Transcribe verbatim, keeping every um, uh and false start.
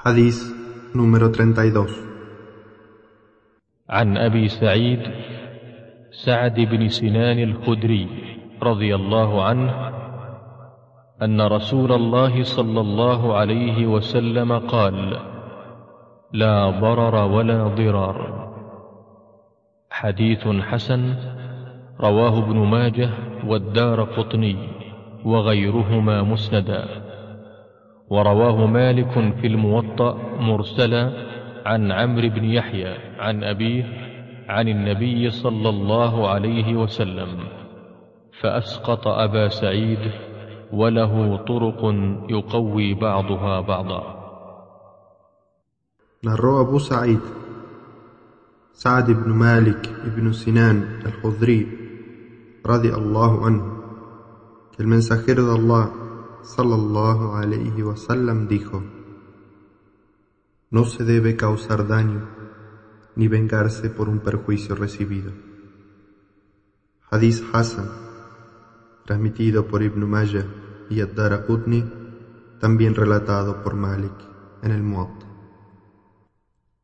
حديث número treinta y dos. عن أبي سعيد سعد بن سنان الخدري رضي الله عنه أن رسول الله صلى الله عليه وسلم قال: لا ضرر ولا ضرار. حديث حسن رواه ابن ماجه والدارقطني وغيرهما مسندا، ورواه مالك في الموطأ مرسلا عن عمرو بن يحيى عن أبيه عن النبي صلى الله عليه وسلم، فأسقط أبا سعيد، وله طرق يقوي بعضها بعضا. Narró Abu Sa'id, Sa'd ibn Malik ibn Sinan al-Khudri, radiallahu anhu, que el mensajero de Allah, sallallahu alayhi wa sallam, dijo: no se debe causar daño ni vengarse por un perjuicio recibido. Hadith Hasan, transmitido por Ibn Majah y Ad-Daraqutni, también relatado por Malik en el Muwatta.